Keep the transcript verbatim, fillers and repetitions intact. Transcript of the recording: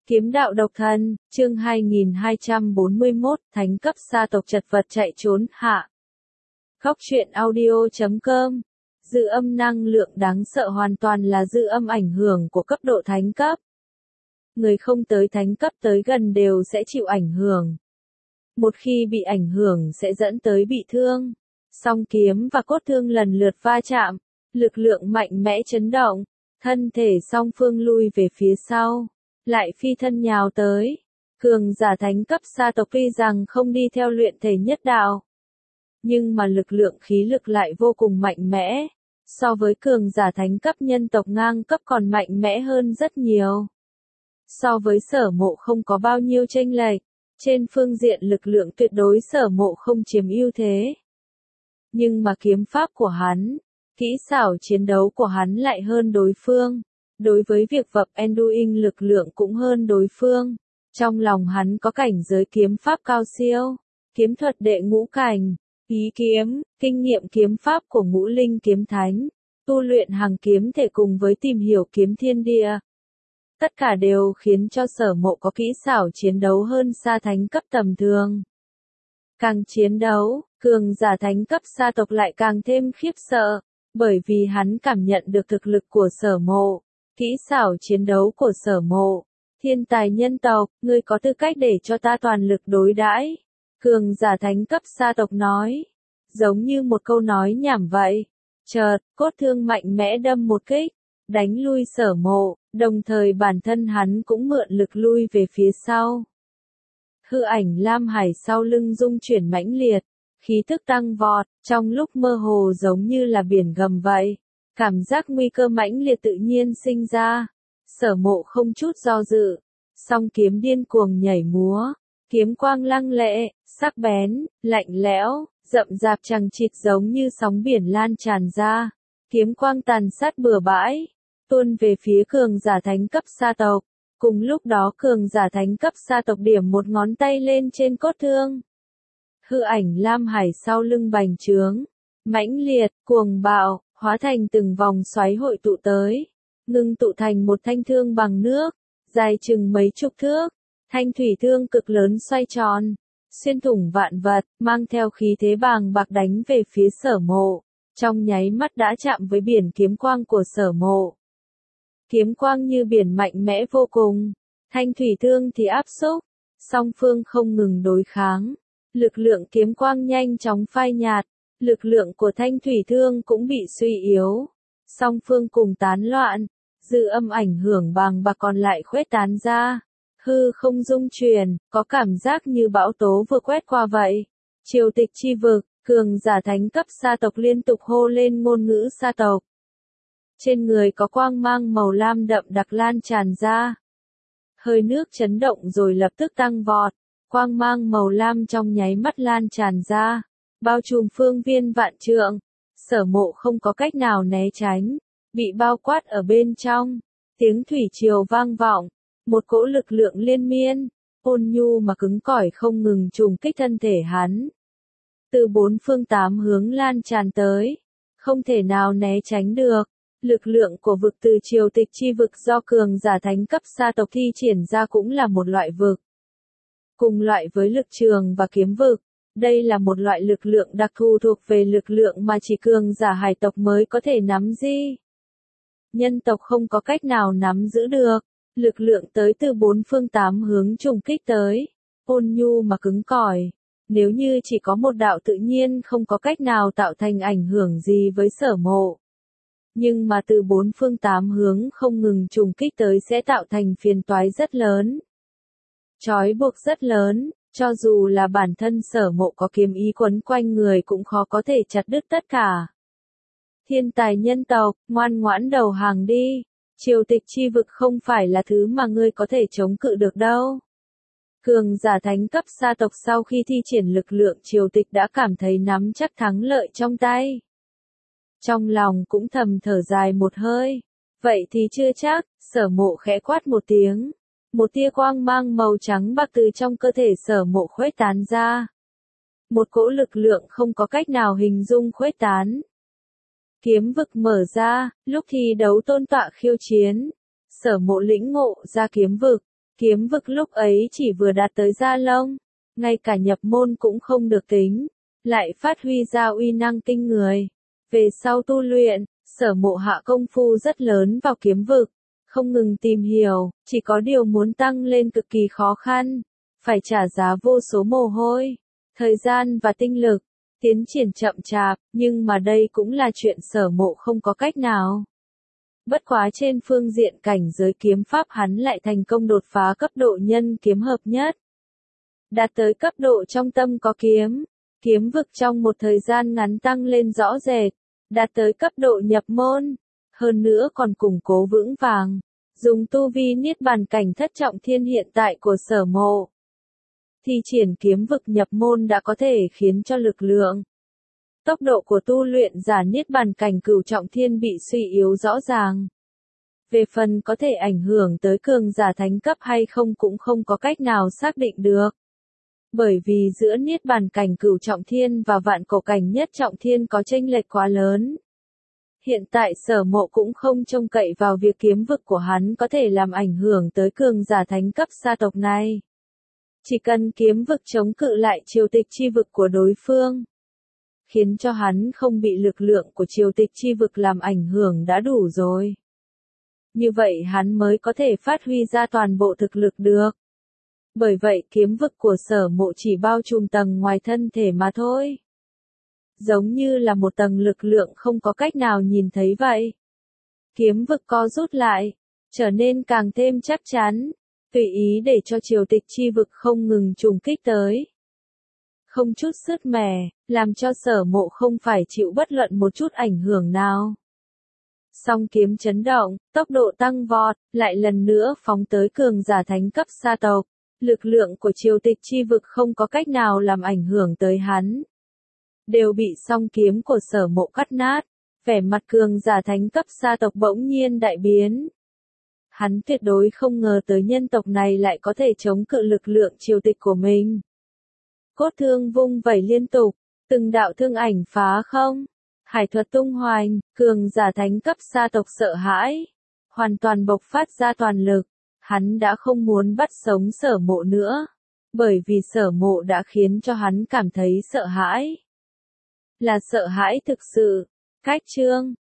Kiếm đạo độc thân, chương hai nghìn hai trăm bốn mươi mốt, thánh cấp sa tộc chật vật chạy trốn, hạ. Góc truyện audio chấm com. Dư âm năng lượng đáng sợ hoàn toàn là dư âm ảnh hưởng của cấp độ thánh cấp. Người không tới thánh cấp tới gần đều sẽ chịu ảnh hưởng. Một khi bị ảnh hưởng sẽ dẫn tới bị thương. Song kiếm và cốt thương lần lượt va chạm, lực lượng mạnh mẽ chấn động, thân thể song phương lui về phía sau. Lại phi thân nhào tới. Cường giả thánh cấp sa tộc tuy rằng không đi theo luyện thể nhất đạo, nhưng mà lực lượng khí lực lại vô cùng mạnh mẽ. So với cường giả thánh cấp nhân tộc ngang cấp còn mạnh mẽ hơn rất nhiều. So với Sở Mộ không có bao nhiêu chênh lệch. Trên phương diện lực lượng tuyệt đối Sở Mộ không chiếm ưu thế. Nhưng mà kiếm pháp của hắn, kỹ xảo chiến đấu của hắn lại hơn đối phương. Đối với việc vập Enduing lực lượng cũng hơn đối phương. Trong lòng hắn có cảnh giới kiếm pháp cao siêu, kiếm thuật đệ ngũ cảnh, ý kiếm, kinh nghiệm kiếm pháp của ngũ linh kiếm thánh, tu luyện hàng kiếm thể cùng với tìm hiểu kiếm thiên địa. Tất cả đều khiến cho Sở Mộ có kỹ xảo chiến đấu hơn xa thánh cấp tầm thường. Càng chiến đấu, cường giả thánh cấp sa tộc lại càng thêm khiếp sợ, bởi vì hắn cảm nhận được thực lực của Sở Mộ. Kỹ xảo chiến đấu của Sở Mộ, thiên tài nhân tộc, ngươi có tư cách để cho ta toàn lực đối đãi. Cường giả thánh cấp sa tộc nói, giống như một câu nói nhảm vậy. Chợt, cốt thương mạnh mẽ đâm một kích, đánh lui Sở Mộ, đồng thời bản thân hắn cũng mượn lực lui về phía sau. Hư ảnh lam hải sau lưng rung chuyển mãnh liệt, khí tức tăng vọt, trong lúc mơ hồ giống như là biển gầm vậy. Cảm giác nguy cơ mãnh liệt tự nhiên sinh ra. Sở Mộ không chút do dự, song kiếm điên cuồng nhảy múa, kiếm quang lăng lệ, sắc bén, lạnh lẽo, rậm rạp chằng chịt giống như sóng biển lan tràn ra. Kiếm quang tàn sát bừa bãi, tuôn về phía cường giả thánh cấp sa tộc. Cùng lúc đó cường giả thánh cấp sa tộc điểm một ngón tay lên trên cốt thương. Hư ảnh lam hải sau lưng bành trướng, mãnh liệt, cuồng bạo, hóa thành từng vòng xoáy hội tụ tới, ngưng tụ thành một thanh thương bằng nước, dài chừng mấy chục thước, thanh thủy thương cực lớn xoay tròn, xuyên thủng vạn vật, mang theo khí thế bàng bạc đánh về phía Sở Mộ, trong nháy mắt đã chạm với biển kiếm quang của Sở Mộ. Kiếm quang như biển mạnh mẽ vô cùng, thanh thủy thương thì áp xúc, song phương không ngừng đối kháng, lực lượng kiếm quang nhanh chóng phai nhạt. Lực lượng của thanh thủy thương cũng bị suy yếu. Song phương cùng tán loạn. Dư âm ảnh hưởng bàng bạc còn lại khuếch tán ra. Hư không dung truyền, có cảm giác như bão tố vừa quét qua vậy. Triều tịch chi vực, cường giả thánh cấp sa tộc liên tục hô lên ngôn ngữ sa tộc. Trên người có quang mang màu lam đậm đặc lan tràn ra. Hơi nước chấn động rồi lập tức tăng vọt. Quang mang màu lam trong nháy mắt lan tràn ra. Bao trùm phương viên vạn trượng, Sở Mộ không có cách nào né tránh, bị bao quát ở bên trong, tiếng thủy triều vang vọng, một cỗ lực lượng liên miên, ôn nhu mà cứng cỏi không ngừng trùng kích thân thể hắn. Từ bốn phương tám hướng lan tràn tới, không thể nào né tránh được, lực lượng của vực từ triều tịch chi vực do cường giả thánh cấp sa tộc thi triển ra cũng là một loại vực. Cùng loại với lực trường và kiếm vực. Đây là một loại lực lượng đặc thù thuộc về lực lượng mà chỉ cường giả hải tộc mới có thể nắm giữ. Nhân tộc không có cách nào nắm giữ được. Lực lượng tới từ bốn phương tám hướng trùng kích tới. Ôn nhu mà cứng cỏi. Nếu như chỉ có một đạo tự nhiên không có cách nào tạo thành ảnh hưởng gì với Sở Mộ. Nhưng mà từ bốn phương tám hướng không ngừng trùng kích tới sẽ tạo thành phiền toái rất lớn. Trói buộc rất lớn. Cho dù là bản thân Sở Mộ có kiếm ý quấn quanh người cũng khó có thể chặt đứt tất cả. Thiên tài nhân tộc, ngoan ngoãn đầu hàng đi. Triều tịch chi vực không phải là thứ mà ngươi có thể chống cự được đâu. Cường giả thánh cấp sa tộc sau khi thi triển lực lượng triều tịch đã cảm thấy nắm chắc thắng lợi trong tay. Trong lòng cũng thầm thở dài một hơi. Vậy thì chưa chắc, Sở Mộ khẽ quát một tiếng. Một tia quang mang màu trắng bạc từ trong cơ thể Sở Mộ khuếch tán ra. Một cỗ lực lượng không có cách nào hình dung khuếch tán. Kiếm vực mở ra, lúc thi đấu tôn tọa khiêu chiến. Sở Mộ lĩnh ngộ ra kiếm vực. Kiếm vực lúc ấy chỉ vừa đạt tới da lông, ngay cả nhập môn cũng không được tính, lại phát huy ra uy năng kinh người. Về sau tu luyện, Sở Mộ hạ công phu rất lớn vào kiếm vực, không ngừng tìm hiểu, chỉ có điều muốn tăng lên cực kỳ khó khăn, phải trả giá vô số mồ hôi, thời gian và tinh lực, tiến triển chậm chạp, nhưng mà đây cũng là chuyện Sở Mộ không có cách nào. Bất quá trên phương diện cảnh giới kiếm pháp hắn lại thành công đột phá cấp độ nhân kiếm hợp nhất. Đạt tới cấp độ trong tâm có kiếm, kiếm vực trong một thời gian ngắn tăng lên rõ rệt, đạt tới cấp độ nhập môn, hơn nữa còn củng cố vững vàng, dùng tu vi niết bàn cảnh thất trọng thiên hiện tại của Sở Mộ. Thi triển kiếm vực nhập môn đã có thể khiến cho lực lượng, tốc độ của tu luyện giả niết bàn cảnh cửu trọng thiên bị suy yếu rõ ràng. Về phần có thể ảnh hưởng tới cường giả thánh cấp hay không cũng không có cách nào xác định được. Bởi vì giữa niết bàn cảnh cửu trọng thiên và vạn cổ cảnh nhất trọng thiên có chênh lệch quá lớn. Hiện tại Sở Mộ cũng không trông cậy vào việc kiếm vực của hắn có thể làm ảnh hưởng tới cường giả thánh cấp sa tộc này. Chỉ cần kiếm vực chống cự lại triều tịch chi vực của đối phương, khiến cho hắn không bị lực lượng của triều tịch chi vực làm ảnh hưởng đã đủ rồi. Như vậy hắn mới có thể phát huy ra toàn bộ thực lực được. Bởi vậy kiếm vực của Sở Mộ chỉ bao trùm tầng ngoài thân thể mà thôi. Giống như là một tầng lực lượng không có cách nào nhìn thấy vậy. Kiếm vực co rút lại, trở nên càng thêm chắc chắn, tùy ý để cho triều tịch chi vực không ngừng trùng kích tới. Không chút sứt mẻ, làm cho Sở Mộ không phải chịu bất luận một chút ảnh hưởng nào. Song kiếm chấn động, tốc độ tăng vọt, lại lần nữa phóng tới cường giả thánh cấp sa tộc. Lực lượng của triều tịch chi vực không có cách nào làm ảnh hưởng tới hắn. Đều bị song kiếm của Sở Mộ cắt nát, vẻ mặt cường giả thánh cấp sa tộc bỗng nhiên đại biến. Hắn tuyệt đối không ngờ tới nhân tộc này lại có thể chống cự lực lượng triều tịch của mình. Cốt thương vung vẩy liên tục, từng đạo thương ảnh phá không. Hải thuật tung hoành, cường giả thánh cấp sa tộc sợ hãi, hoàn toàn bộc phát ra toàn lực. Hắn đã không muốn bắt sống Sở Mộ nữa, bởi vì Sở Mộ đã khiến cho hắn cảm thấy sợ hãi. Là sợ hãi thực sự. Cách chương